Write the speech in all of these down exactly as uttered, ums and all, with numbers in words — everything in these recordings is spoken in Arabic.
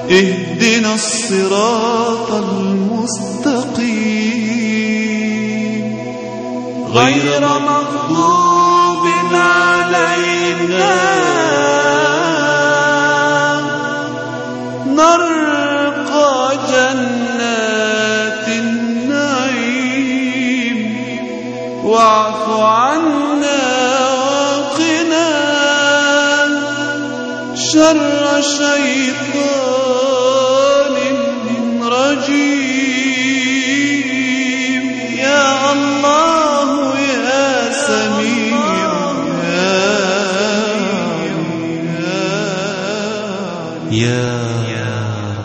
اهدنا الصراط المستقيم غير مغضوب علينا نرقى جنات النعيم واعف عنا وقنا شر شيطان رجيم يا الله يا سميع يا يا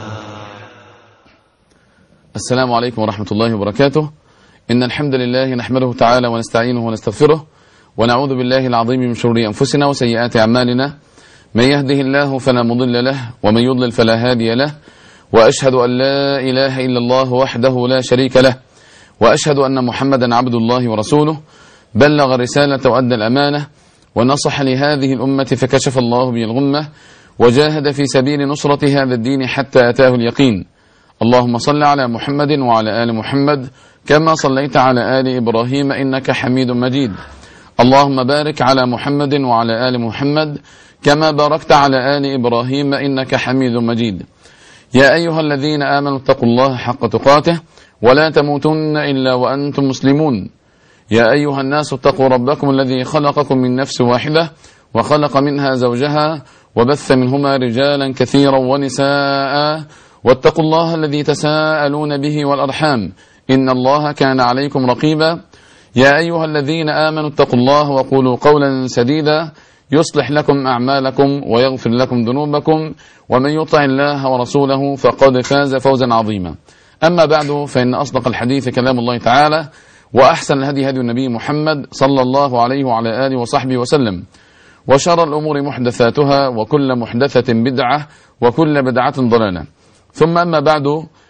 السلام عليكم ورحمة الله وبركاته. إن الحمد لله نحمده تعالى ونستعينه ونستغفره ونعوذ بالله العظيم من شرور أنفسنا وسيئات أعمالنا. من يهده الله فلا مضل له ومن يضلل فلا هادي له، وأشهد أن لا إله إلا الله وحده لا شريك له، وأشهد أن محمدا عبد الله ورسوله بلغ الرسالة وأدى الأمانة ونصح لهذه الأمة فكشف الله به الغمة وجاهد في سبيل نصرة هذا الدين حتى أتاه اليقين. اللهم صل على محمد وعلى آل محمد كما صليت على آل إبراهيم إنك حميد مجيد. اللهم بارك على محمد وعلى آل محمد كما باركت على آل إبراهيم إنك حميد مجيد. يا أيها الذين آمنوا اتقوا الله حق تقاته ولا تموتن إلا وأنتم مسلمون. يا أيها الناس اتقوا ربكم الذي خلقكم من نفس واحدة وخلق منها زوجها وبث منهما رجالا كثيرا ونساء واتقوا الله الذي تساءلون به والأرحام إن الله كان عليكم رقيبا. يا أيها الذين آمنوا اتقوا الله وقولوا قولا سديدا يصلح لكم أعمالكم ويغفر لكم ذنوبكم ومن يطع الله ورسوله فقد فاز فوزا عظيما. أما بعد فإن أصدق الحديث كلام الله تعالى وأحسن الهدي هدي النبي محمد صلى الله عليه وعلى آله وصحبه وسلم، وشر الأمور محدثاتها وكل محدثة بدعة وكل بدعة ضلالة. ثم أما بعد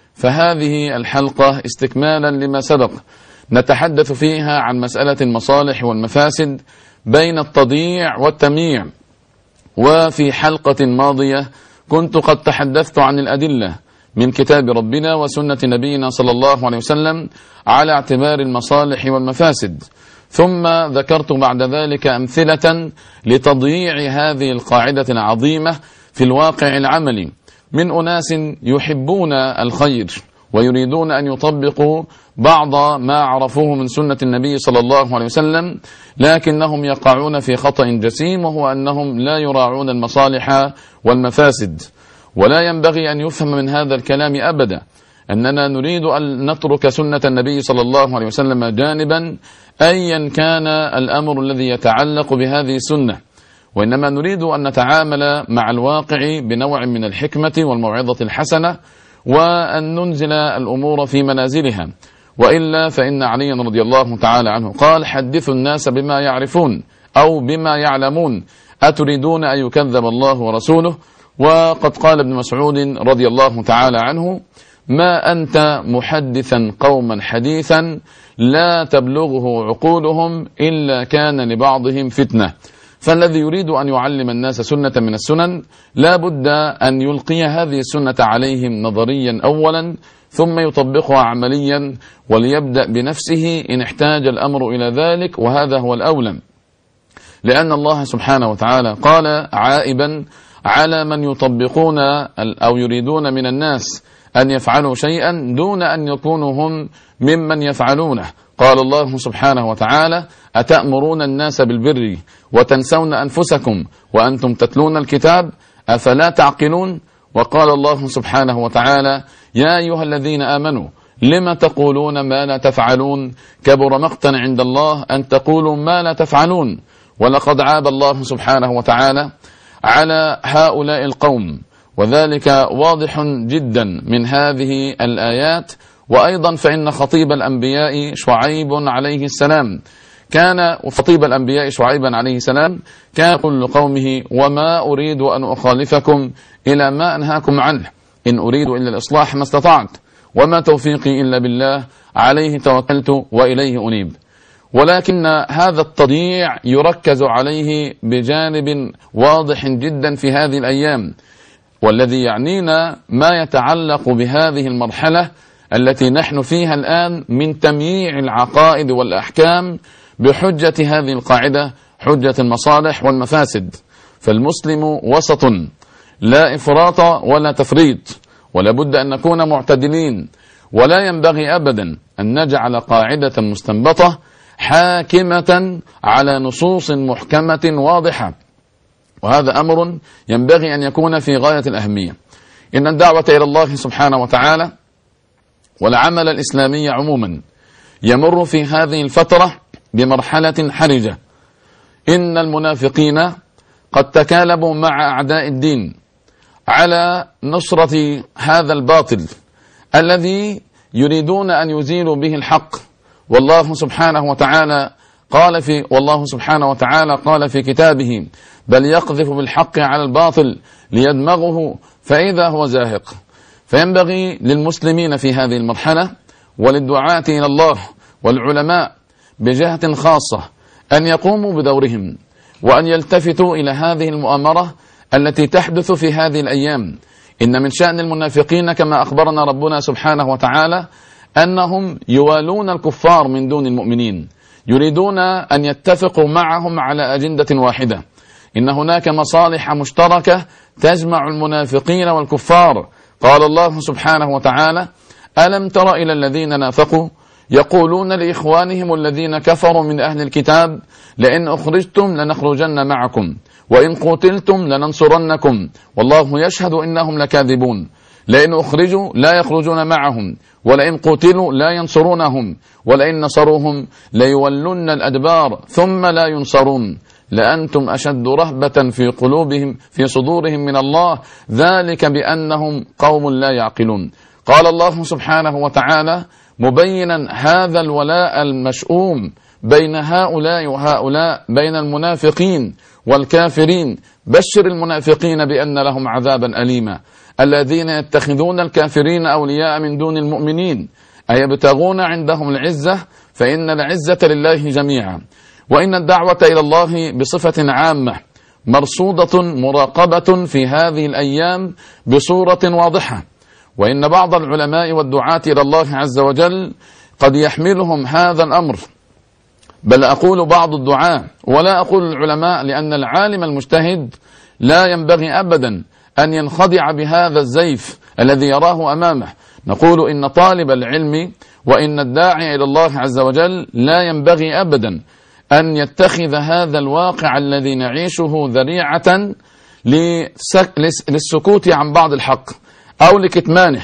فهذه الحلقة استكمالا لما سبق نتحدث فيها عن مسألة المصالح والمفاسد بين التضييع والتمييع. وفي حلقة ماضية كنت قد تحدثت عن الأدلة من كتاب ربنا وسنة نبينا صلى الله عليه وسلم على اعتبار المصالح والمفاسد، ثم ذكرت بعد ذلك أمثلة لتضييع هذه القاعدة العظيمة في الواقع العملي من أناس يحبون الخير ويريدون أن يطبقوا بعض ما عرفوه من سنة النبي صلى الله عليه وسلم، لكنهم يقعون في خطأ جسيم، وهو أنهم لا يراعون المصالح والمفاسد. ولا ينبغي أن يفهم من هذا الكلام أبدا أننا نريد أن نترك سنة النبي صلى الله عليه وسلم جانبا أيا كان الأمر الذي يتعلق بهذه السنة، وإنما نريد أن نتعامل مع الواقع بنوع من الحكمة والموعظة الحسنة وأن ننزل الأمور في منازلها، وإلا فإن عليا رضي الله تعالى عنه قال: حدثوا الناس بما يعرفون أو بما يعلمون أتريدون أن يكذب الله ورسوله. وقد قال ابن مسعود رضي الله تعالى عنه: ما أنت محدثا قوما حديثا لا تبلغه عقولهم إلا كان لبعضهم فتنة. فالذي يريد أن يعلم الناس سنة من السنن لا بد أن يلقي هذه السنة عليهم نظريا أولا ثم يطبقها عمليا، وليبدأ بنفسه إن احتاج الأمر إلى ذلك، وهذا هو الأولى، لأن الله سبحانه وتعالى قال عائبا على من يطبقون أو يريدون من الناس أن يفعلوا شيئا دون أن يكونوا هم ممن يفعلونه. قال الله سبحانه وتعالى: أتأمرون الناس بالبر وتنسون أنفسكم وأنتم تتلون الكتاب أفلا تعقلون. وقال الله سبحانه وتعالى: يا أيها الذين آمنوا لما تقولون ما لا تفعلون كبر مقتا عند الله أن تقولوا ما لا تفعلون. ولقد عاب الله سبحانه وتعالى على هؤلاء القوم، وذلك واضح جدا من هذه الآيات. وأيضا فإن خطيب الأنبياء شعيب عليه السلام كان وخطيب الأنبياء شعيبا عليه السلام كان يقول لقومه: وما أريد أن أخالفكم إلى ما أنهاكم عنه إن أريد إلا الإصلاح ما استطعت وما توفيقي إلا بالله عليه توكلت وإليه أنيب. ولكن هذا التضييع يركز عليه بجانب واضح جدا في هذه الأيام. والذي يعنينا ما يتعلق بهذه المرحلة التي نحن فيها الآن من تمييع العقائد والأحكام بحجة هذه القاعدة، حجة المصالح والمفاسد. فالمسلم وسط، لا إفراط ولا تفريط، ولا بد أن نكون معتدلين، ولا ينبغي أبدا أن نجعل قاعدة مستنبطة حاكمة على نصوص محكمة واضحة، وهذا أمر ينبغي أن يكون في غاية الأهمية. إن الدعوة إلى الله سبحانه وتعالى والعمل الإسلامي عموما يمر في هذه الفترة بمرحلة حرجة. إن المنافقين قد تكالبوا مع أعداء الدين على نصرة هذا الباطل الذي يريدون أن يزيلوا به الحق. والله سبحانه وتعالى قال في والله سبحانه وتعالى قال في كتابه: بل يقذف بالحق على الباطل ليدمغه فإذا هو زاهق. فينبغي للمسلمين في هذه المرحلة وللدعاة إلى الله والعلماء بجهة خاصة أن يقوموا بدورهم، وأن يلتفتوا إلى هذه المؤامرة التي تحدث في هذه الأيام. إن من شأن المنافقين كما أخبرنا ربنا سبحانه وتعالى أنهم يوالون الكفار من دون المؤمنين، يريدون أن يتفقوا معهم على أجندة واحدة. إن هناك مصالح مشتركة تجمع المنافقين والكفار. قال الله سبحانه وتعالى: ألم تر إلى الذين نافقوا يقولون لإخوانهم الذين كفروا من أهل الكتاب لئن أخرجتم لنخرجن معكم وإن قتلتم لننصرنكم والله يشهد إنهم لكاذبون. لئن أخرجوا لا يخرجون معهم ولئن قتلوا لا ينصرونهم ولئن نصروهم ليولن الأدبار ثم لا ينصرون لأنتم أشد رهبة في قلوبهم في صدورهم من الله ذلك بأنهم قوم لا يعقلون. قال الله سبحانه وتعالى مبينا هذا الولاء المشؤوم بين هؤلاء وهؤلاء، بين المنافقين والكافرين: بشر المنافقين بأن لهم عذابا أليما الذين يتخذون الكافرين أولياء من دون المؤمنين أيبتغون عندهم العزة فإن العزة لله جميعا. وإن الدعوة إلى الله بصفة عامة مرصودة مراقبة في هذه الأيام بصورة واضحة. وإن بعض العلماء والدعاة إلى الله عز وجل قد يحملهم هذا الأمر، بل أقول بعض الدعاة ولا أقول العلماء، لأن العالم المجتهد لا ينبغي أبدا أن ينخدع بهذا الزيف الذي يراه أمامه. نقول إن طالب العلم وإن الداعي إلى الله عز وجل لا ينبغي أبدا أن يتخذ هذا الواقع الذي نعيشه ذريعة للسكوت عن بعض الحق أو لكتمانه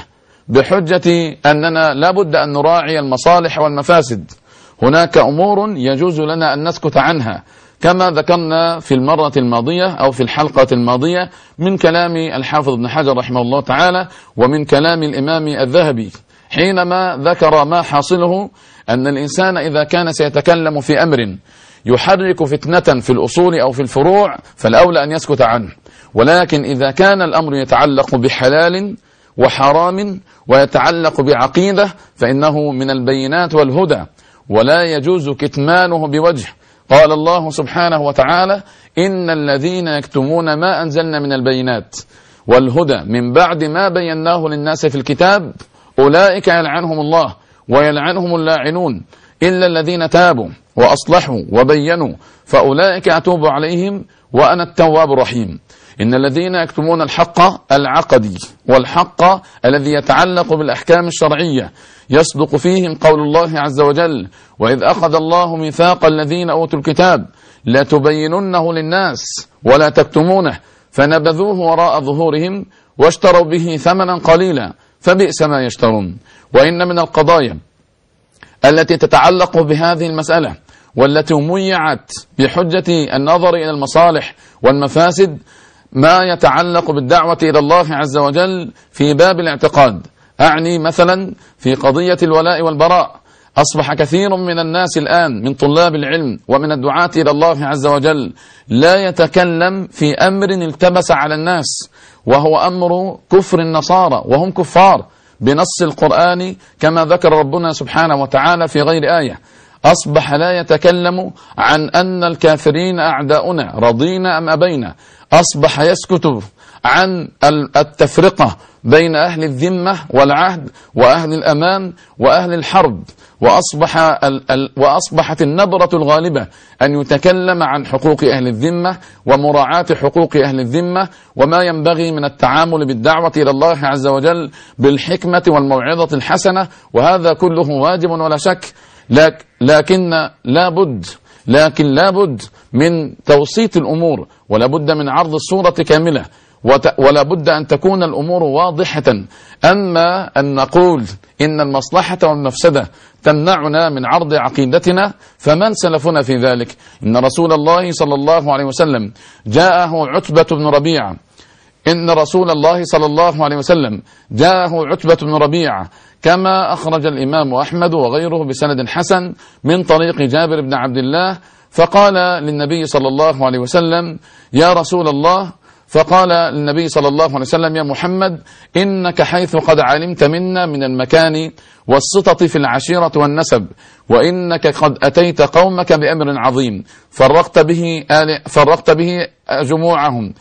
بحجة أننا لابد أن نراعي المصالح والمفاسد. هناك أمور يجوز لنا أن نسكت عنها كما ذكرنا في المرة الماضية أو في الحلقة الماضية من كلام الحافظ ابن حجر رحمه الله تعالى ومن كلام الإمام الذهبي حينما ذكر ما حاصله أن الإنسان إذا كان سيتكلم في أمر يحرك فتنة في الأصول أو في الفروع فالأولى أن يسكت عنه، ولكن إذا كان الأمر يتعلق بحلال وحرام ويتعلق بعقيدة فإنه من البينات والهدى ولا يجوز كتمانه بوجه. قال الله سبحانه وتعالى إن الذين يكتمون ما أنزلنا من البينات والهدى من بعد ما بيناه للناس في الكتاب أولئك يلعنهم الله ويلعنهم اللاعنون إلا الذين تابوا وأصلحوا وبينوا فأولئك أتوب عليهم وأنا التواب الرحيم. إن الذين يكتمون الحق العقدي والحق الذي يتعلق بالأحكام الشرعية يصدق فيهم قول الله عز وجل وإذ أخذ الله ميثاق الذين أوتوا الكتاب لا تبيننه للناس ولا تكتمونه فنبذوه وراء ظهورهم واشتروا به ثمنا قليلا فبئس ما يشترون. وإن من القضايا التي تتعلق بهذه المسألة والتي ميعت بحجة النظر إلى المصالح والمفاسد ما يتعلق بالدعوة إلى الله عز وجل في باب الاعتقاد. أعني مثلا في قضية الولاء والبراء. أصبح كثير من الناس الآن من طلاب العلم ومن الدعاة إلى الله عز وجل لا يتكلم في أمر التبس على الناس وهو أمر كفر النصارى وهم كفار بنص القرآن كما ذكر ربنا سبحانه وتعالى في غير آية. أصبح لا يتكلم عن أن الكافرين أعداؤنا رضينا أم أبينا، أصبح يسكت عن التفرقة بين أهل الذمة والعهد وأهل الأمان وأهل الحرب، وأصبح ال ال وأصبحت النبرة الغالبة أن يتكلم عن حقوق أهل الذمة ومراعاة حقوق أهل الذمة وما ينبغي من التعامل بالدعوة إلى الله عز وجل بالحكمة والموعظة الحسنة، وهذا كله واجب ولا شك. لكن لابد لكن لابد من توسيط الأمور، ولا بد من عرض الصورة كاملة، ولا بد أن تكون الأمور واضحة. أما أن نقول إن المصلحة والمفسدة تمنعنا من عرض عقيدتنا فمن سلفنا في ذلك؟ إن رسول الله صلى الله عليه وسلم جاءه عتبة بن ربيعة إن رسول الله صلى الله عليه وسلم جاءه عتبة بن ربيعة كما أخرج الإمام أحمد وغيره بسند حسن من طريق جابر بن عبد الله، فقال للنبي صلى الله عليه وسلم: يا رسول الله، فقال للنبي صلى الله عليه وسلم: يا محمد، إنك حيث قد علمت منا من المكان والسطة في العشيرة والنسب، وإنك قد أتيت قومك بأمر عظيم فرقت به, آل فرقت به جموعهم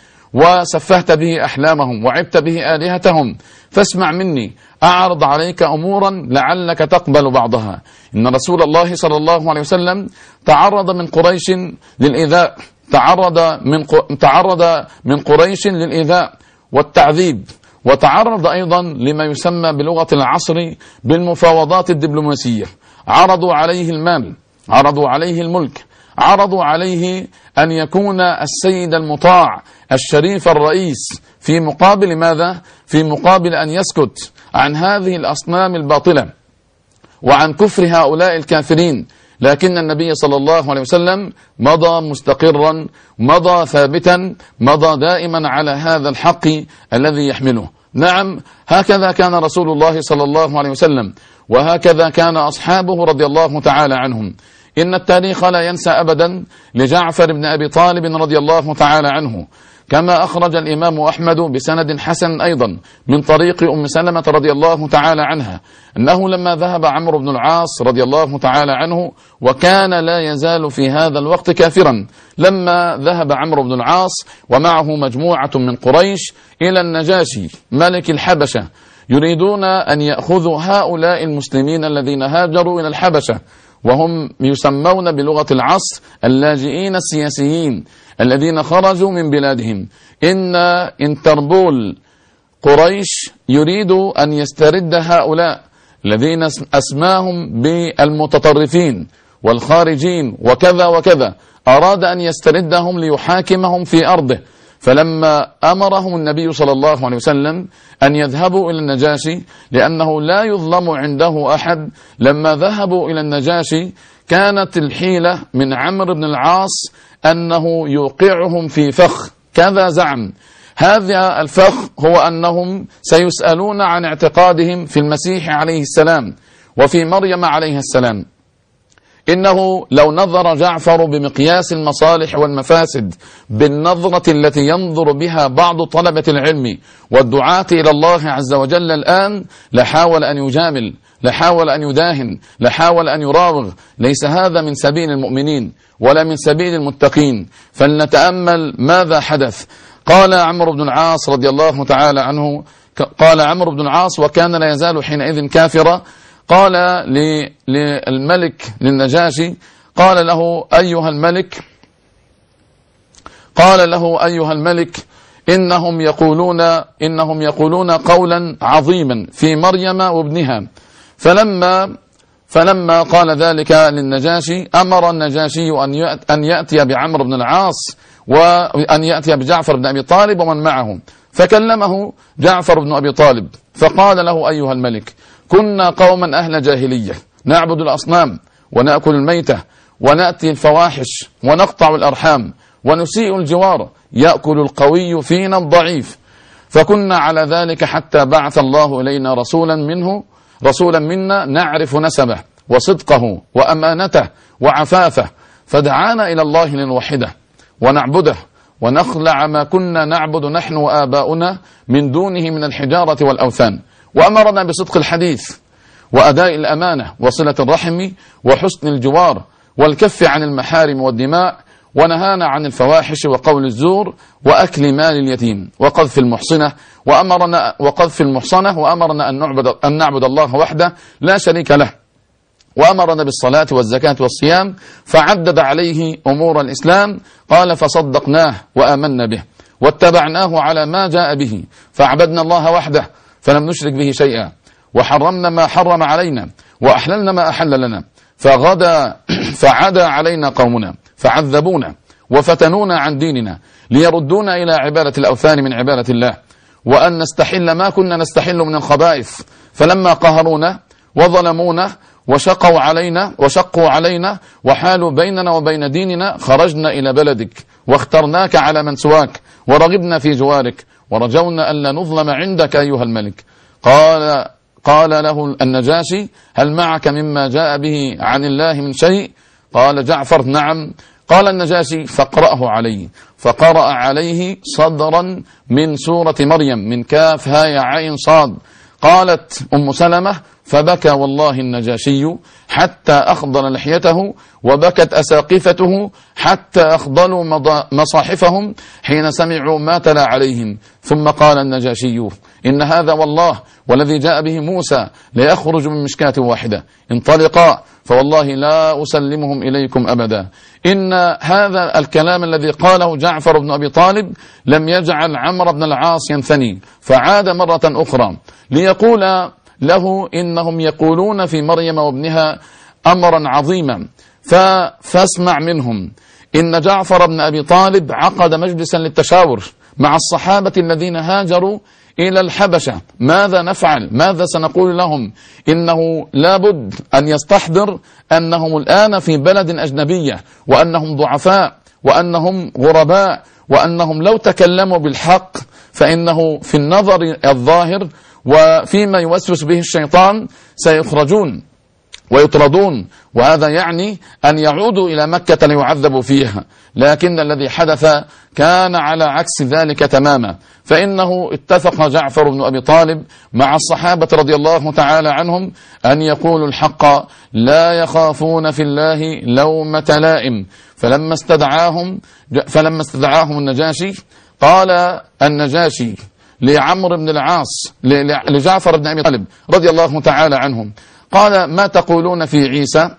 وسفهت به أحلامهم وعبت به آلهتهم، فاسمع مني أعرض عليك أمورا لعلك تقبل بعضها. إن رسول الله صلى الله عليه وسلم تعرض من قريش للإيذاء تعرض من تعرض من قريش للإيذاء والتعذيب، وتعرض أيضا لما يسمى بلغة العصر بالمفاوضات الدبلوماسية. عرضوا عليه المال، عرضوا عليه الملك، عرضوا عليه أن يكون السيد المطاع الشريف الرئيس، في مقابل ماذا؟ في مقابل أن يسكت عن هذه الأصنام الباطلة وعن كفر هؤلاء الكافرين. لكن النبي صلى الله عليه وسلم مضى مستقرا، مضى ثابتا، مضى دائما على هذا الحق الذي يحمله. نعم، هكذا كان رسول الله صلى الله عليه وسلم، وهكذا كان أصحابه رضي الله تعالى عنهم. إن التاريخ لا ينسى أبدا لجعفر بن أبي طالب رضي الله تعالى عنه، كما أخرج الإمام أحمد بسند حسن أيضا من طريق أم سلمة رضي الله تعالى عنها أنه لما ذهب عمرو بن العاص رضي الله تعالى عنه، وكان لا يزال في هذا الوقت كافرا، لما ذهب عمرو بن العاص ومعه مجموعة من قريش إلى النجاشي ملك الحبشة يريدون أن يأخذوا هؤلاء المسلمين الذين هاجروا إلى الحبشة، وهم يسمون بلغة العصر اللاجئين السياسيين الذين خرجوا من بلادهم. إن انتربول قريش يريد أن يسترد هؤلاء الذين أسماهم بالمتطرفين والخارجين وكذا وكذا، أراد أن يستردهم ليحاكمهم في أرضه. فلما أمرهم النبي صلى الله عليه وسلم أن يذهبوا إلى النجاشي لأنه لا يظلم عنده أحد، لما ذهبوا إلى النجاشي كانت الحيلة من عمرو بن العاص أنه يوقعهم في فخ، كذا زعم. هذا الفخ هو أنهم سيسألون عن اعتقادهم في المسيح عليه السلام وفي مريم عليه السلام. إنه لو نظر جعفر بمقياس المصالح والمفاسد بالنظرة التي ينظر بها بعض طلبة العلم والدعاة إلى الله عز وجل الآن، لحاول أن يجامل، لحاول أن يداهن، لحاول أن يراوغ. ليس هذا من سبيل المؤمنين ولا من سبيل المتقين. فلنتأمل ماذا حدث. قال عمرو بن العاص رضي الله تعالى عنه، قال عمرو بن العاص وكان لا يزال حينئذ كافرا، قال للملك للنجاشي، قال له أيها الملك قال له أيها الملك إنهم يقولون إنهم يقولون قولا عظيما في مريم وابنها. فلما فلما قال ذلك للنجاشي، أمر النجاشي أن يأتي بعمرو بن العاص وأن يأتي بجعفر بن أبي طالب ومن معه. فكلمه جعفر بن أبي طالب فقال له أيها الملك، كنا قوما أهل جاهلية نعبد الأصنام ونأكل الميتة ونأتي الفواحش ونقطع الأرحام ونسيء الجوار، يأكل القوي فينا الضعيف. فكنا على ذلك حتى بعث الله إلينا رسولا منه رسولا منا نعرف نسبه وصدقه وأمانته وعفافه، فدعانا إلى الله لنوحده ونعبده ونخلع ما كنا نعبد نحن وآباؤنا من دونه من الحجارة والأوثان، وأمرنا بصدق الحديث وأداء الأمانة وصلة الرحم وحسن الجوار والكف عن المحارم والدماء ونهانا عن الفواحش وقول الزور وأكل مال اليتيم وقذف المحصنة وأمرنا وقذف المحصنة وأمرنا أن نعبد, أن نعبد الله وحده لا شريك له، وأمرنا بالصلاة والزكاة والصيام، فعدد عليه أمور الإسلام. قال فصدقناه وآمنا به واتبعناه على ما جاء به، فعبدنا الله وحده فلم نشرك به شيئا، وحرمنا ما حرم علينا، وأحللنا ما أحل لنا. فغدا فعدا علينا قومنا فعذبونا وفتنونا عن ديننا ليردونا إلى عبادة الأوثان من عبادة الله، وأن نستحل ما كنا نستحل من الخبائث. فلما قهرونا وظلمونا وشقوا علينا وشقوا علينا وحالوا بيننا وبين ديننا، خرجنا إلى بلدك واخترناك على من سواك، ورغبنا في جوارك، ورجونا ألا نظلم عندك أيها الملك. قال قال له النجاشي هل معك مما جاء به عن الله من شيء؟ قال جعفر نعم. قال النجاشي فاقرأه عليه، فقرأ عليه صدرا من سورة مريم من كاف هاء عين صاد. قالت أم سلمة فبكى والله النجاشي حتى أخضل لحيته، وبكت أساقفته حتى أخضلوا مصاحفهم حين سمعوا ما تلا عليهم. ثم قال النجاشي إن هذا والله والذي جاء به موسى ليخرج من مشكاة واحدة، انطلقا فوالله لا أسلمهم إليكم أبدا. إن هذا الكلام الذي قاله جعفر بن أبي طالب لم يجعل عمرو بن العاص ينثني، فعاد مرة أخرى ليقول له إنهم يقولون في مريم وابنها أمرا عظيما، فاسمع منهم. إن جعفر بن أبي طالب عقد مجلسا للتشاور مع الصحابة الذين هاجروا إلى الحبشة، ماذا نفعل؟ ماذا سنقول لهم؟ إنه لابد أن يستحضر أنهم الآن في بلد أجنبية، وأنهم ضعفاء، وأنهم غرباء، وأنهم لو تكلموا بالحق فإنه في النظر الظاهر وفيما يوسوس به الشيطان سيخرجون ويطردون، وهذا يعني أن يعودوا إلى مكة ليعذبوا فيها. لكن الذي حدث كان على عكس ذلك تماما، فإنه اتفق جعفر بن أبي طالب مع الصحابة رضي الله تعالى عنهم أن يقولوا الحق لا يخافون في الله لومة لائم. فلما استدعاهم فلما استدعاهم النجاشي قال النجاشي لعمرو بن العاص لجعفر بن أبي طالب رضي الله تعالى عنهم، قال ما تقولون في عيسى؟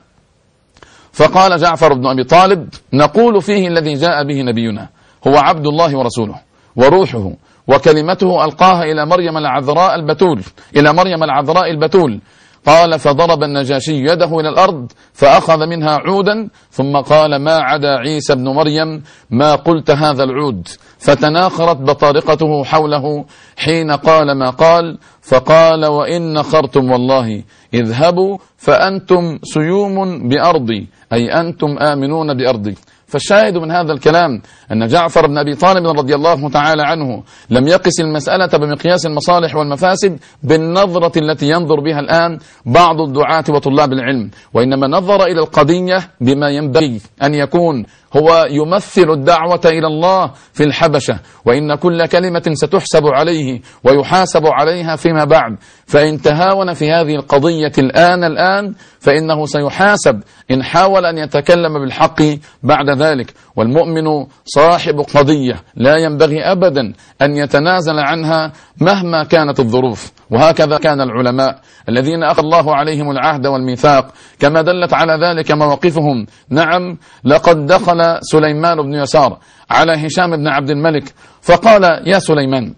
فقال جعفر بن أبي طالب نقول فيه الذي جاء به نبينا هو عبد الله ورسوله وروحه وكلمته ألقاها إلى مريم العذراء البتول إلى مريم العذراء البتول. قال فضرب النجاشي يده إلى الأرض فأخذ منها عودا، ثم قال ما عدا عيسى بن مريم ما قلت هذا العود. فتناخرت بطارقته حوله حين قال ما قال، فقال وإن نخرتم والله اذهبوا فأنتم سيوم بأرضي، أي أنتم آمنون بأرضي. فالشاهد من هذا الكلام أن جعفر بن أبي طالب رضي الله تعالى عنه لم يقس المسألة بمقياس المصالح والمفاسد بالنظرة التي ينظر بها الآن بعض الدعاة وطلاب العلم، وإنما نظر إلى القضية بما ينبغي أن يكون، هو يمثل الدعوة إلى الله في الحبشة، وإن كل كلمة ستحسب عليه ويحاسب عليها فيما بعد. فإن تهاون في هذه القضية الآن الآن فإنه سيحاسب إن حاول أن يتكلم بالحق بعد ذلك. والمؤمن صاحب قضية لا ينبغي أبدا أن يتنازل عنها مهما كانت الظروف. وهكذا كان العلماء الذين أخذ الله عليهم العهد والميثاق كما دلت على ذلك مواقفهم. نعم، لقد دخل سليمان بن يسار على هشام بن عبد الملك فقال يا سليمان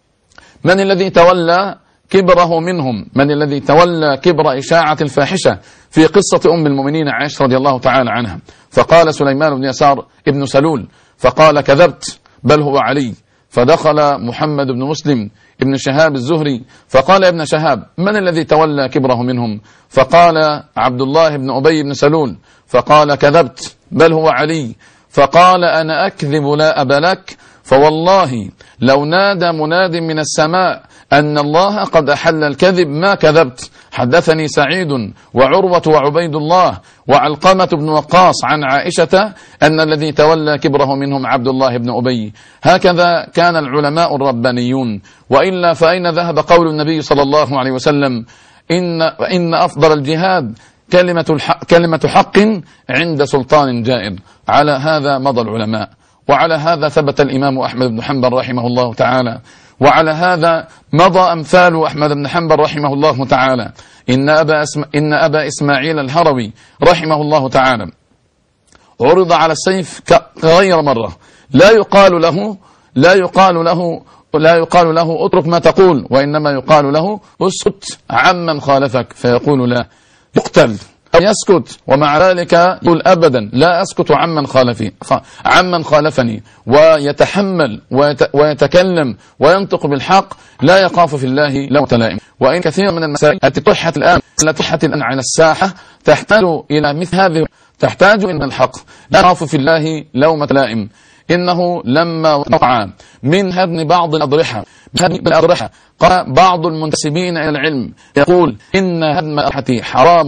من الذي تولى كبره منهم؟ من الذي تولى كبر إشاعة الفاحشة في قصة أم المؤمنين عائشة رضي الله تعالى عنها؟ فقال سليمان بن يسار ابن سلول، فقال كذبت بل هو علي. فدخل محمد بن مسلم ابن شهاب الزهري فقال يا ابن شهاب من الذي تولى كبره منهم؟ فقال عبد الله بن أبي بن سلول، فقال كذبت بل هو علي. فقال أنا أكذب لا أبا لك، فوالله لو نادى مناد من السماء أن الله قد أحل الكذب ما كذبت. حدثني سعيد وعروة وعبيد الله وعلقمة بن وقاص عن عائشة أن الذي تولى كبره منهم عبد الله بن أبي. هكذا كان العلماء الربانيون. وإلا فأين ذهب قول النبي صلى الله عليه وسلم إن, إن أفضل الجهاد كلمة, الحق كلمة حق عند سلطان جائر. على هذا مضى العلماء، وعلى هذا ثبت الإمام أحمد بن حنبل رحمه الله تعالى، وعلى هذا مضى أمثال أحمد بن حنبل رحمه الله تعالى. إن أبا, اسم إن أبا إسماعيل الهروي رحمه الله تعالى عرض على السيف غير مرة، لا يقال له لا يقال له لا يقال له اترك ما تقول، وإنما يقال له اسكت عمن خالفك، فيقول لا، يقتل أو يسكت، ومع ذلك يقول أبدا لا أسكت عمن خالفي عمن خالفني، ويتحمل ويتكلم وينطق بالحق، لا يخاف في الله لومة لائم. وإن كثير من المسائل التي طرحت الآن التي طرحت الآن على الساحة تحتاج إلى مثل هذه، تحتاج إلى الحق، لا يخاف في الله لومة لائم. إنه لما وقع من هدم بعض الأضرحة بالأضرحة قال بعض المنتسبين إلى العلم يقول إن هدم الأضرحة حرام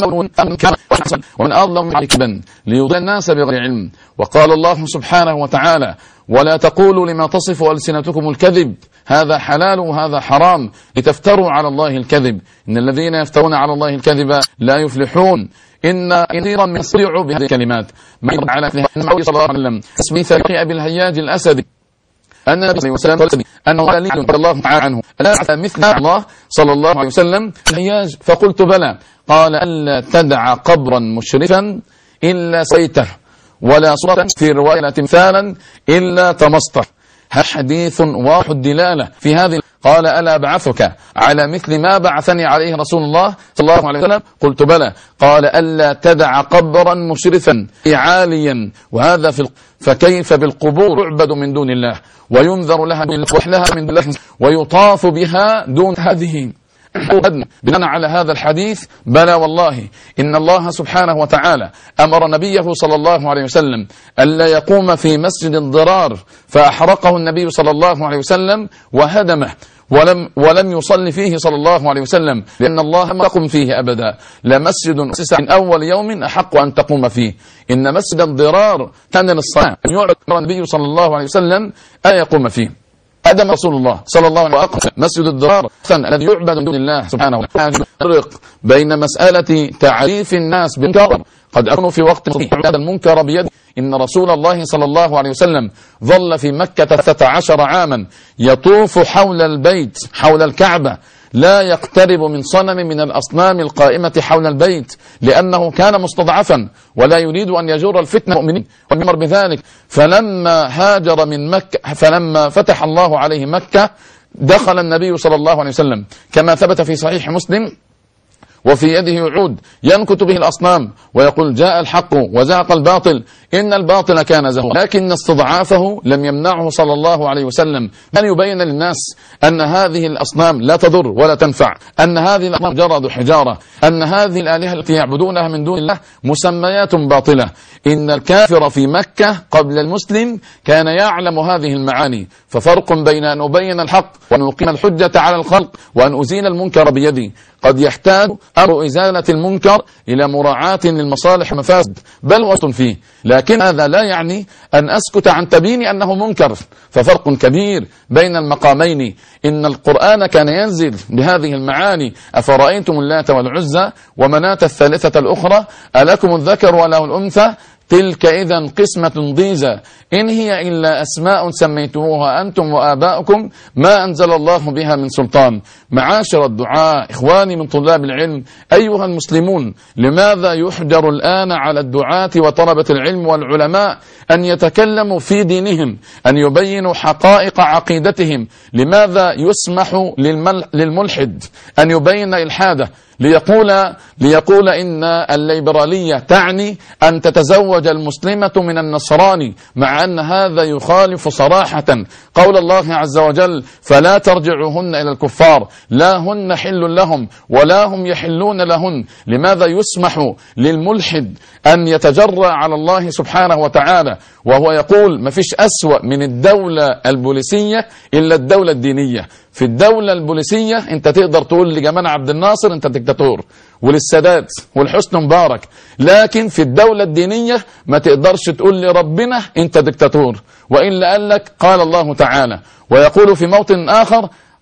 ومن أظلم من كذبا ليضل الناس بغير علم. وقال الله سبحانه وتعالى ولا تقولوا لما تصف ألسنتكم الكذب هذا حلال وهذا حرام لتفتروا على الله الكذب إن الذين يفترون على الله الكذب لا يفلحون. إن كثيرا من يصرعوا بهذه الكلمات ما يرد على النبي صلى الله عليه وسلم اسمي ثقي أبي الهياج الأسدي أن النبي صلى الله عليه وسلم أنه قال لي رضي الله تعالى عنه ألا مثل الله صلى الله عليه وسلم الهياج؟ فقلت بلى. قال ألا تدع قبرا مشرفا إلا سويته ولا صورة في رواية تمثالا إلا طمسته. حديث واضح الدلالة في هذه. قال ألا أبعثك على مثل ما بعثني عليه رسول الله صلى الله عليه وسلم؟ قلت بلى. قال ألا تدع قبرا مشرفا عاليا وهذا في فكيف بالقبور يعبد من دون الله وينذر لها لها من الله ويطاف بها دون هذه. بناء على هذا الحديث بلى والله إن الله سبحانه وتعالى أمر نبيه صلى الله عليه وسلم ألا يقوم في مسجد الضرار فأحرقه النبي صلى الله عليه وسلم وهدمه ولم ولم يصلي فيه صلى الله عليه وسلم لأن الله لم يقم فيه أبدا. لمسجد أسس من أول يوم أحق أن تقوم فيه. إن مسجد الضرار كان للصلاة يعبد النبي صلى الله عليه وسلم أن يقوم فيه. أدم رسول الله صلى الله عليه وسلم مسجد الضرار الذي يعبد من دون الله سبحانه وتعالى. فرق بين مسألة تعريف الناس بالمنكر قد أكون في وقت هذا المنكر بيد. إن رسول الله صلى الله عليه وسلم ظل في مكة ثلاثة عشر عاما يطوف حول البيت حول الكعبة لا يقترب من صنم من الأصنام القائمة حول البيت لأنه كان مستضعفا ولا يريد أن يجر الفتنة المؤمنين والأمر بذلك. فلما هاجر من مكة فلما فتح الله عليه مكة دخل النبي صلى الله عليه وسلم كما ثبت في صحيح مسلم وفي يده عود ينكت به الأصنام ويقول جاء الحق وزهق الباطل إن الباطل كان زهوقا. لكن استضعافه لم يمنعه صلى الله عليه وسلم أن يبين للناس أن هذه الأصنام لا تضر ولا تنفع، أن هذه الأصنام جرد حجارة، أن هذه الآلهة التي يعبدونها من دون الله مسميات باطلة. إن الكافر في مكة قبل المسلم كان يعلم هذه المعاني. ففرق بين أن أبين الحق وأن أقيم الحجة على الخلق وأن أزيل المنكر بيدي. قد يحتاج أمر إزالة المنكر إلى مراعاة للمصالح والمفاسد بل وصل فيه، لكن هذا لا يعني أن أسكت عن تبيين أنه منكر. ففرق كبير بين المقامين. إن القرآن كان ينزل بهذه المعاني أفرأيتم اللات والعزى ومناة الثالثة الأخرى ألكم الذكر وله الأنثى تلك إذا قسمة ضيزى إن هي إلا أسماء سميتموها أنتم وآباؤكم ما أنزل الله بها من سلطان. معاشر الدعاء إخواني من طلاب العلم أيها المسلمون، لماذا يحجر الآن على الدعاة وطلبة العلم والعلماء أن يتكلموا في دينهم، أن يبينوا حقائق عقيدتهم؟ لماذا يسمح للملحد أن يبين إلحاده ليقول, ليقول إن الليبرالية تعني أن تتزوج المسلمة من النصراني، مع أن هذا يخالف صراحة قول الله عز وجل فلا ترجعوهن إلى الكفار لا هن حل لهم ولا هم يحلون لهن. لماذا يسمح للملحد أن يتجرأ على الله سبحانه وتعالى وهو يقول ما فيش أسوأ من الدولة البوليسية إلا الدولة الدينية؟ في الدولة البوليسية انت تقدر تقول لجمال عبد الناصر انت دكتاتور وللسادات والحسن مبارك، لكن في الدولة الدينية ما تقدرش تقول لربنا انت دكتاتور، وإلا قال لك قال الله تعالى. ويقول في موطن آخر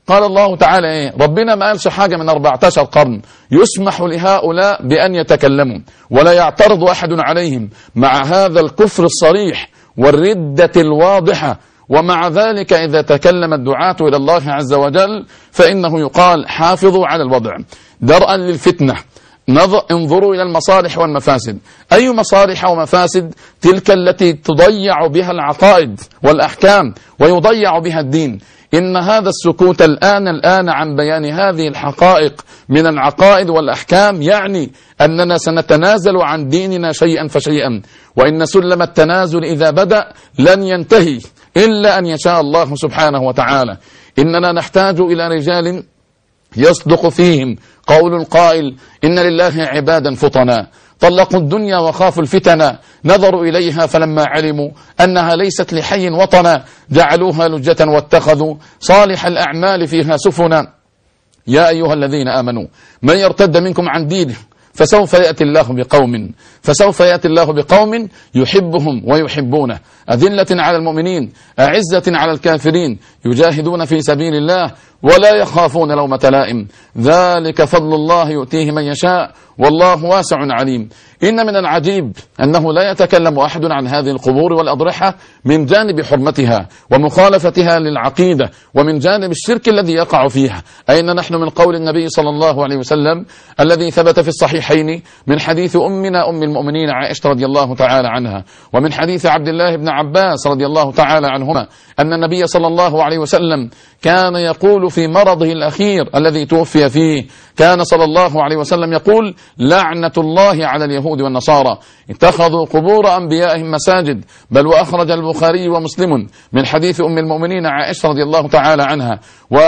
قال الله تعالى إيه؟ ربنا ما قالش حاجة من أربعة عشر قرن يسمح لهؤلاء بأن يتكلموا ولا يعترض أحد عليهم مع هذا الكفر الصريح والردة الواضحة. ومع ذلك إذا تكلم الدعاة إلى الله عز وجل فإنه يقال حافظوا على الوضع درءا للفتنة. انظروا إلى المصالح والمفاسد. أي مصالح ومفاسد؟ تلك التي تضيع بها العقائد والأحكام ويضيع بها الدين. إن هذا السكوت الآن الآن عن بيان هذه الحقائق من العقائد والأحكام يعني أننا سنتنازل عن ديننا شيئا فشيئا، وإن سلم التنازل إذا بدأ لن ينتهي إلا أن يشاء الله سبحانه وتعالى. إننا نحتاج إلى رجال يصدق فيهم قول القائل إن لله عبادا فطنا طلقوا الدنيا وخافوا الفتنا نظروا إليها فلما علموا أنها ليست لحي وطنا جعلوها لجة واتخذوا صالح الأعمال فيها سفنا. يا أيها الذين آمنوا من يرتد منكم عن دينه فسوف يأتي الله بقوم فسوف يأتي الله بقوم يحبهم ويحبونه أذلة على المؤمنين أعزة على الكافرين يجاهدون في سبيل الله ولا يخافون لومة لائم ذلك فضل الله يؤتيه من يشاء والله واسع عليم. إن من العجيب أنه لا يتكلم أحد عن هذه القبور والأضرحة من جانب حرمتها ومخالفتها للعقيدة ومن جانب الشرك الذي يقع فيها. أين نحن من قول النبي صلى الله عليه وسلم الذي ثبت في الصحيحين من حديث أمنا أم المؤمنين عائشة رضي الله تعالى عنها ومن حديث عبد الله بن عباس رضي الله تعالى عنهما أن النبي صلى الله عليه وسلم كان يقول في مرضه الأخير الذي توفي فيه كان صلى الله عليه وسلم يقول لعنة الله على اليهود والنصارى اتخذوا قبور أنبيائهم مساجد. بل وأخرج البخاري ومسلم من حديث أم المؤمنين عائشة رضي الله تعالى عنها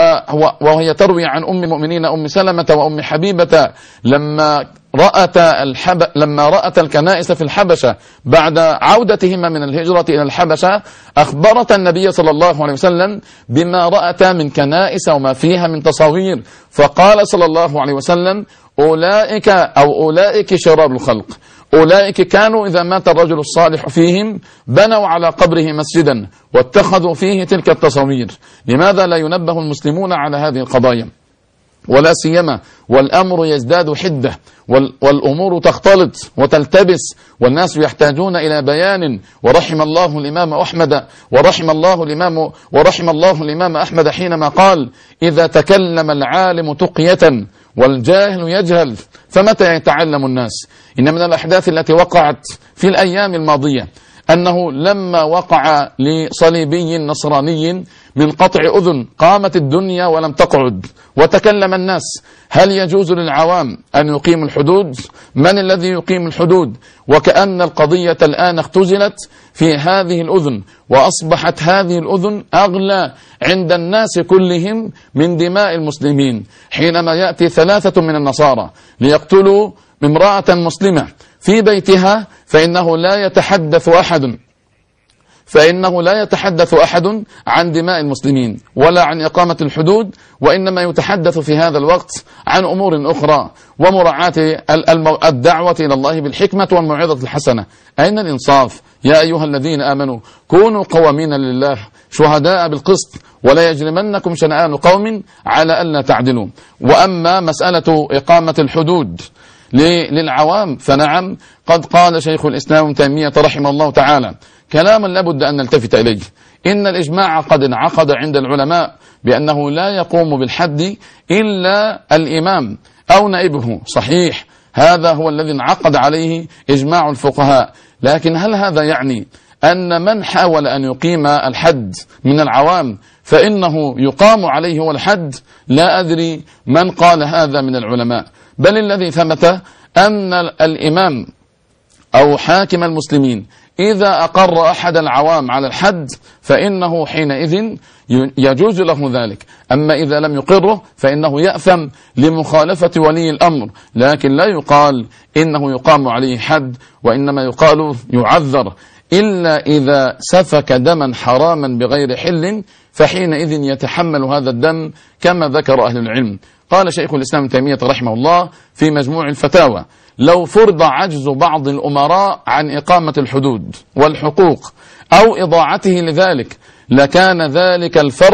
وهي تروي عن أم المؤمنين أم سلمة وأم حبيبة لما رأت الحب... لما رأت الكنائس في الحبشة بعد عودتهما من الهجرة إلى الحبشة أخبرت النبي صلى الله عليه وسلم بما رأت من كنائس وما فيها من تصاوير فقال صلى الله عليه وسلم أولئك أو أولئك شرار الخلق أولئك كانوا إذا مات الرجل الصالح فيهم بنوا على قبره مسجدا واتخذوا فيه تلك التصاوير. لماذا لا ينبه المسلمون على هذه القضايا ولا سيما والأمر يزداد حدة والأمور تختلط وتلتبس والناس يحتاجون إلى بيان. ورحم الله الإمام أحمد ورحم الله الإمام ورحم الله الإمام أحمد حينما قال إذا تكلم العالم تقية والجاهل يجهل فمتى يتعلم الناس. إن من الأحداث التي وقعت في الأيام الماضية أنه لما وقع لصليبي نصراني من قطع أذن قامت الدنيا ولم تقعد وتكلم الناس هل يجوز للعوام أن يقيم الحدود؟ من الذي يقيم الحدود؟ وكأن القضية الآن اختزلت في هذه الأذن وأصبحت هذه الأذن أغلى عند الناس كلهم من دماء المسلمين. حينما يأتي ثلاثة من النصارى ليقتلوا امرأة مسلمة في بيتها فإنه لا يتحدث أحد فإنه لا يتحدث أحد عن دماء المسلمين ولا عن إقامة الحدود وإنما يتحدث في هذا الوقت عن أمور أخرى ومراعاة الدعوة إلى الله بالحكمة والموعظة الحسنة. أين الإنصاف؟ يا أيها الذين آمنوا كونوا قوامين لله شهداء بالقسط ولا يجرمنكم شنآن قوم على ألا تعدلوا. وأما مسألة إقامة الحدود للعوام فنعم قد قال شيخ الإسلام ابن تيمية رحمه الله تعالى كلاما لابد أن نلتفت إليه. إن الإجماع قد انعقد عند العلماء بأنه لا يقوم بالحد إلا الإمام أو نائبه. صحيح هذا هو الذي انعقد عليه إجماع الفقهاء، لكن هل هذا يعني أن من حاول أن يقيم الحد من العوام فإنه يقام عليه هو الحد؟ لا أدري من قال هذا من العلماء، بل الذي ثبت أن الإمام أو حاكم المسلمين إذا أقر أحد العوام على الحد فإنه حينئذ يجوز له ذلك. أما إذا لم يقره فإنه يأثم لمخالفة ولي الأمر، لكن لا يقال إنه يقام عليه حد، وإنما يقال يعذر إلا إذا سفك دما حراما بغير حل فحينئذ يتحمل هذا الدم كما ذكر أهل العلم. قال شيخ الإسلام ابن تيمية رحمه الله في مجموع الفتاوى لو فرض عجز بعض الأمراء عن إقامة الحدود والحقوق أو إضاعته لذلك لكان ذلك الفرض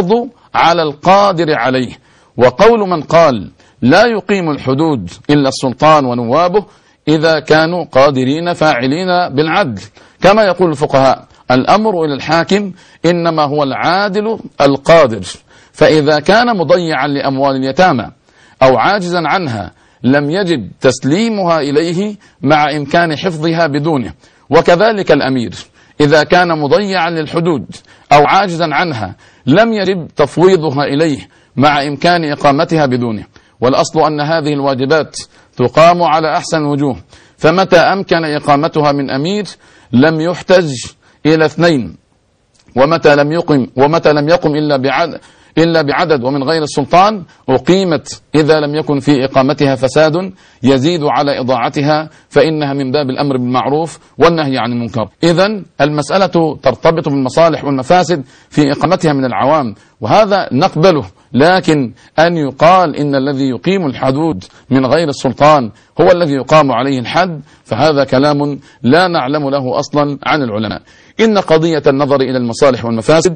على القادر عليه. وقول من قال لا يقيم الحدود إلا السلطان ونوابه إذا كانوا قادرين فاعلين بالعدل، كما يقول الفقهاء الأمر إلى الحاكم إنما هو العادل القادر، فإذا كان مضيعا لأموال اليتامى أو عاجزا عنها لم يجب تسليمها إليه مع إمكان حفظها بدونه. وكذلك الأمير إذا كان مضيعا للحدود أو عاجزا عنها لم يجب تفويضها إليه مع إمكان إقامتها بدونه. والأصل أن هذه الواجبات تقام على أحسن الوجوه، فمتى أمكن إقامتها من أمير لم يحتج إلى اثنين، ومتى لم يقم ومتى لم يقم إلا بعدد إلا بعدد ومن غير السلطان أقيمت إذا لم يكن في إقامتها فساد يزيد على إضاعتها، فإنها من باب الأمر بالمعروف والنهي عن المنكر. إذن المسألة ترتبط بالمصالح والمفاسد في إقامتها من العوام، وهذا نقبله، لكن أن يقال إن الذي يقيم الحدود من غير السلطان هو الذي يقام عليه الحد، فهذا كلام لا نعلم له أصلا عن العلماء. إن قضية النظر إلى المصالح والمفاسد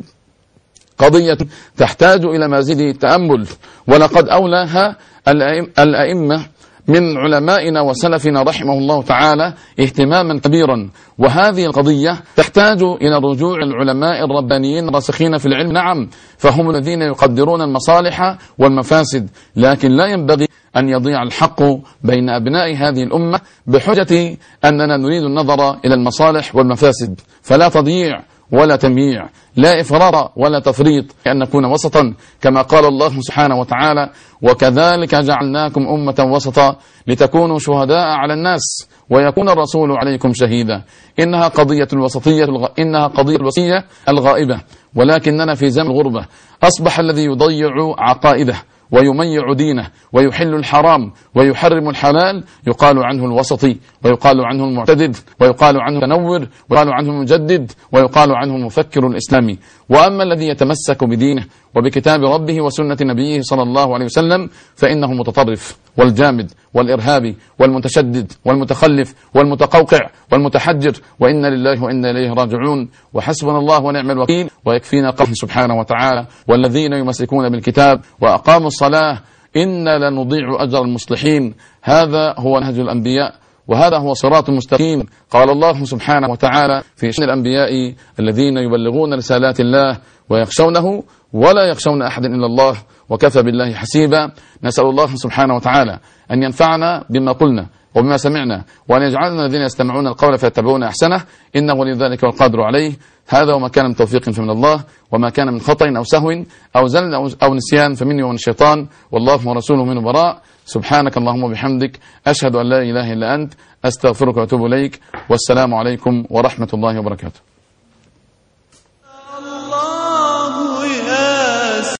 قضية تحتاج إلى مزيد التأمل، ولقد أولاها الأئمة من علمائنا وسلفنا رحمه الله تعالى اهتماما كبيرا. وهذه القضية تحتاج إلى رجوع العلماء الربانيين الراسخين في العلم، نعم، فهم الذين يقدرون المصالح والمفاسد، لكن لا ينبغي أن يضيع الحق بين أبناء هذه الأمة بحجة أننا نريد النظر إلى المصالح والمفاسد، فلا تضييع ولا تمييع، لا إفراط ولا تفريط، أن نكون وسطا كما قال الله سبحانه وتعالى: وكذلك جعلناكم أمة وسطا لتكونوا شهداء على الناس ويكون الرسول عليكم شهيدا. إنها قضية الوسطية الغ... إنها قضية الوسطية الغائبة، ولكننا في زمن الغربة أصبح الذي يضيع عقائده ويميع دينه ويحل الحرام ويحرم الحلال يقال عنه الوسطي، ويقال عنه المعتدل، ويقال عنه المتنور، ويقال عنه المجدد، ويقال عنه المفكر الإسلامي. وأما الذي يتمسك بدينه وبكتاب ربه وسنة نبيه صلى الله عليه وسلم فإنه المتطرف والجامد والإرهابي والمتشدد والمتخلف والمتقوقع والمتحجر، وإنا لله وإنا إليه راجعون، وحسبنا الله ونعم الوكيل، ويكفينا قوله سبحانه وتعالى: والذين يمسكون بالكتاب وأقاموا الصلاة إنا لنضيع أجر المصلحين. هذا هو نهج الأنبياء، وهذا هو صراط مستقيم. قال الله سبحانه وتعالى في شأن الأنبياء: الذين يبلغون رسالات الله ويخشونه ولا يخشون أحد إلا الله وكفى بالله حسيبا. نسأل الله سبحانه وتعالى أن ينفعنا بما قلنا وبما سمعنا، وأن يجعلنا الذين يستمعون القول فيتبعون أحسنه، إنه ولي ذلك والقادر عليه. هذا وما كان من توفيق فمن الله، وما كان من خطأ أو سهو أو زل أو نسيان فمني ومن الشيطان، والله ورسوله منه براء. سبحانك اللهم وبحمدك، أشهد أن لا إله إلا أنت، أستغفرك وأتوب إليك، والسلام عليكم ورحمة الله وبركاته.